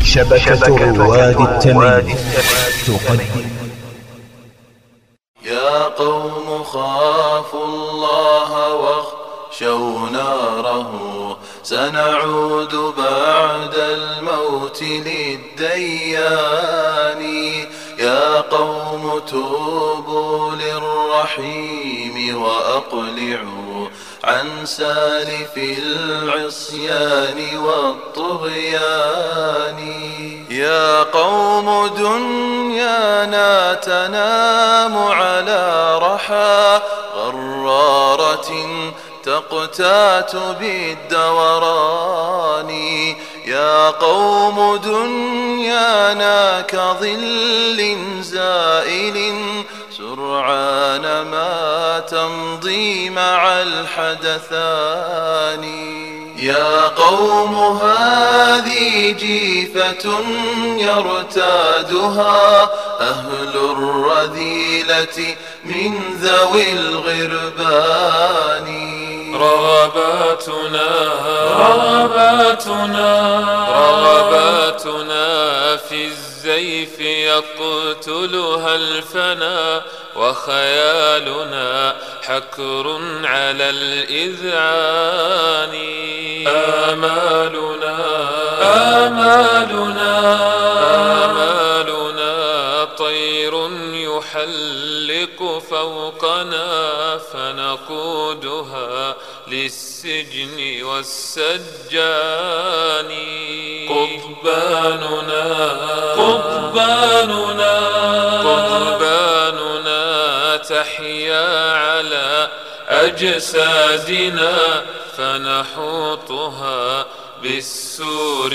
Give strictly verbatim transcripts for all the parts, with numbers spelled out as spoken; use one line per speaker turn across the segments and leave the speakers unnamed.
شبكة رواد التمييز تقدم.
يا قوم خافوا الله واخشوا ناره، سنعود بعد الموت للديان. يا قوم توبوا للرحيم وأقلعوا عن سالف العصيان والطغيان. يا قوم دنيانا تنام على رحى غرارة تقتات بالدوران. يا قوم دنيانا كظل زائل سرعان ما تمضي مع الحدثان. يا قوم هذه جيفة يرتادها أهل الرذيلة من ذوي الغربان.
رغباتنا رغباتنا رغباتنا في الزيف يقتلها الفنا، وخيالنا حكر على الإذعان. آمالنا آمالنا آمالنا طير يحلق فوقنا، فنقودها للسجن والسجان. قضباننا قضباننا قضباننا تحيا على أجسادنا، فنحوطها بالسور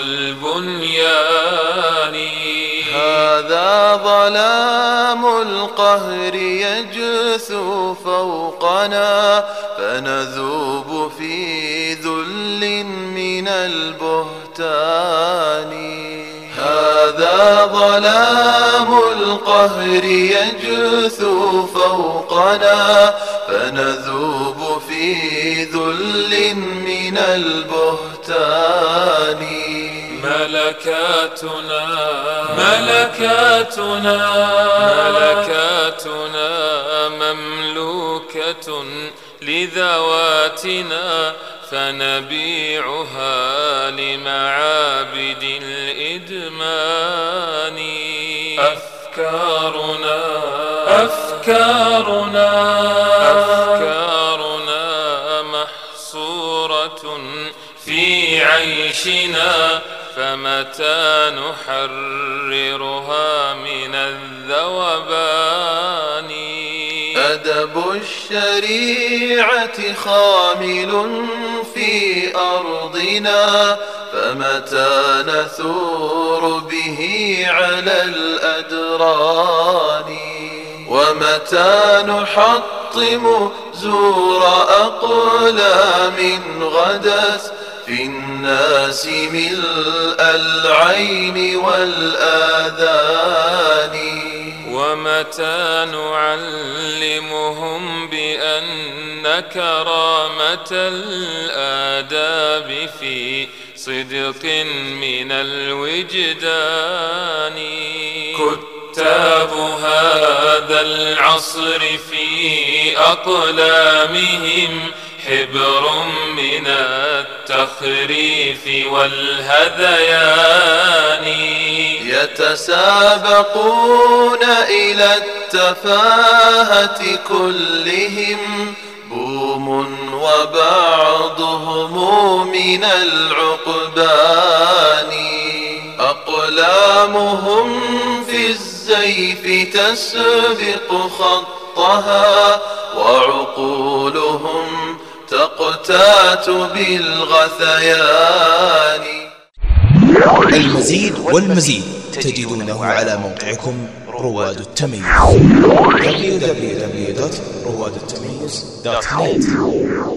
والبنيان.
هذا ظلام القهر يجثو فوقنا، فنذوب في ذل من البهتان. هذا ظلام القهر يجثو فوقنا، فنذوب في ذل من البهتان.
ملكاتنا ملكاتنا ملكاتنا مملوكة لذواتنا، فنبيعها لمعابد الإدمان. أفكارنا أفكارنا أفكارنا محصورة في عيشنا، فمتى نحررها من الذوبان.
أدب الشريعة خامل في أرضنا، فمتى نثور به على الأدران. ومتى نحطم زور أقلام غدت في الناس ملء العين والآذان.
ومتى نعلمهم بأن كرامة الآداب في صدق من الوجدان. كتاب هذا العصر في أقلامهم حبر من التخريف والهذيان.
يتسابقون إلى التفاهة كلهم بوم وبعضهم من العقبان. أقلامهم في الزيف تسبق خطها، وعقولهم تقتات بالغثيان.
المزيد والمزيد تجدونه على موقعكم رواد التمييز دبليو دبليو دبليو دوت رواد التمييز دوت نت.